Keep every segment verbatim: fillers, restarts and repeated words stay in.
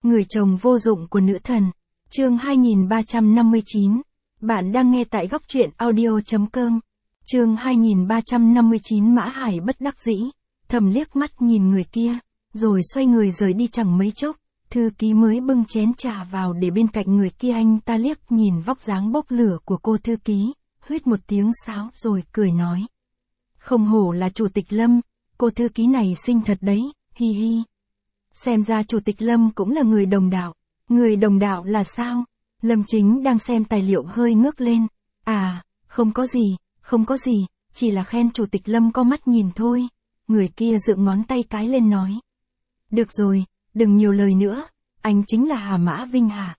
Người chồng vô dụng của nữ thần. Chương hai nghìn ba trăm năm mươi chín. Bạn đang nghe tại góc truyện audio chấm com. Chương hai nghìn ba trăm năm mươi chín. Mã Hải bất đắc dĩ, thầm liếc mắt nhìn người kia, rồi xoay người rời đi chẳng mấy chốc. Thư ký mới bưng chén trà vào để bên cạnh người kia, anh ta liếc nhìn vóc dáng bốc lửa của cô thư ký, huýt một tiếng sáo rồi cười nói. Không hổ là chủ tịch Lâm, cô thư ký này xinh thật đấy, hi hi. Xem ra chủ tịch Lâm cũng là người đồng đạo. Người đồng đạo là sao? Lâm Chính đang xem tài liệu hơi ngước lên. À, không có gì, không có gì, chỉ là khen chủ tịch Lâm có mắt nhìn thôi. Người kia dựng ngón tay cái lên nói. Được rồi, đừng nhiều lời nữa, anh chính là Hà Mã Vinh hả?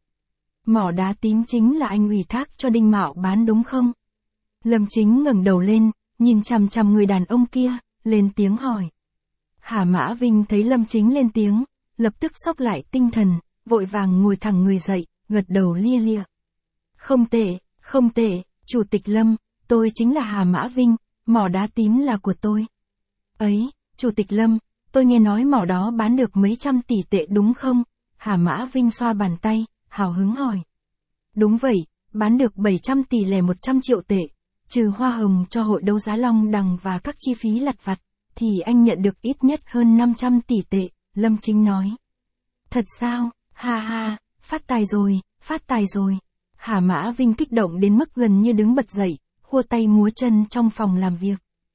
Mỏ đá tím chính là anh ủy thác cho Đinh Mạo bán đúng không? Lâm Chính ngẩng đầu lên, nhìn chằm chằm người đàn ông kia, lên tiếng hỏi. Hà Mã Vinh thấy Lâm Chính lên tiếng, lập tức xốc lại tinh thần, vội vàng ngồi thẳng người dậy, gật đầu lia lịa. Không tệ, không tệ, chủ tịch Lâm, tôi chính là Hà Mã Vinh, mỏ đá tím là của tôi. Ấy, chủ tịch Lâm, tôi nghe nói mỏ đó bán được mấy trăm tỷ tệ đúng không? Hà Mã Vinh xoa bàn tay, hào hứng hỏi. Đúng vậy, bán được bảy trăm tỷ lẻ một trăm triệu tệ, trừ hoa hồng cho hội đấu giá Long Đằng và các chi phí lặt vặt, thì anh nhận được ít nhất hơn năm trăm tỷ tệ, Lâm Chính nói. Thật sao? Ha ha, phát tài rồi, phát tài rồi. Hà Mã Vinh kích động đến mức gần như đứng bật dậy, khua tay múa chân trong phòng làm việc.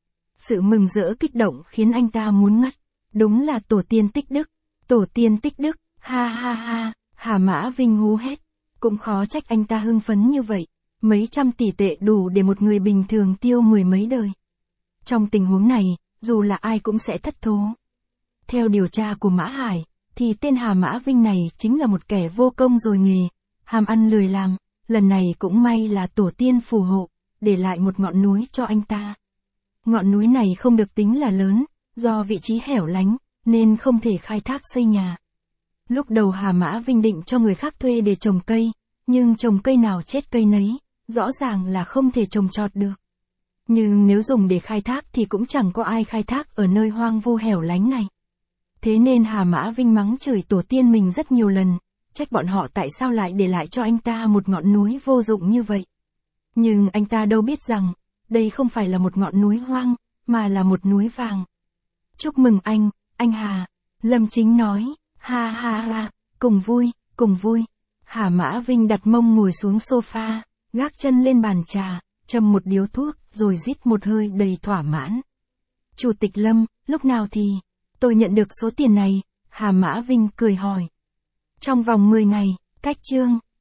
Sự mừng rỡ kích động khiến anh ta muốn ngất. Đúng là tổ tiên tích đức, tổ tiên tích đức, ha ha ha, Hà Mã Vinh hú hét. Cũng khó trách anh ta hưng phấn như vậy, mấy trăm tỷ tệ đủ để một người bình thường tiêu mười mấy đời. Trong tình huống này, dù là ai cũng sẽ thất thố. Theo điều tra của Mã Hải, thì tên Hà Mã Vinh này chính là một kẻ vô công rồi nghề, ham ăn lười làm, lần này cũng may là tổ tiên phù hộ, để lại một ngọn núi cho anh ta. Ngọn núi này không được tính là lớn, do vị trí hẻo lánh, nên không thể khai thác xây nhà. Lúc đầu Hà Mã Vinh định cho người khác thuê để trồng cây, nhưng trồng cây nào chết cây nấy, rõ ràng là không thể trồng trọt được. Nhưng nếu dùng để khai thác thì cũng chẳng có ai khai thác ở nơi hoang vu hẻo lánh này. Thế nên Hà Mã Vinh mắng chửi tổ tiên mình rất nhiều lần, trách bọn họ tại sao lại để lại cho anh ta một ngọn núi vô dụng như vậy. Nhưng anh ta đâu biết rằng, đây không phải là một ngọn núi hoang, mà là một núi vàng. Chúc mừng anh, anh Hà, Lâm Chính nói, ha ha ha, cùng vui, cùng vui. Hà Mã Vinh đặt mông ngồi xuống sofa, gác chân lên bàn trà, châm một điếu thuốc, rồi rít một hơi đầy thỏa mãn. Chủ tịch Lâm, lúc nào thì tôi nhận được số tiền này? Hà Mã Vinh cười hỏi. Trong vòng mười ngày, cách chương.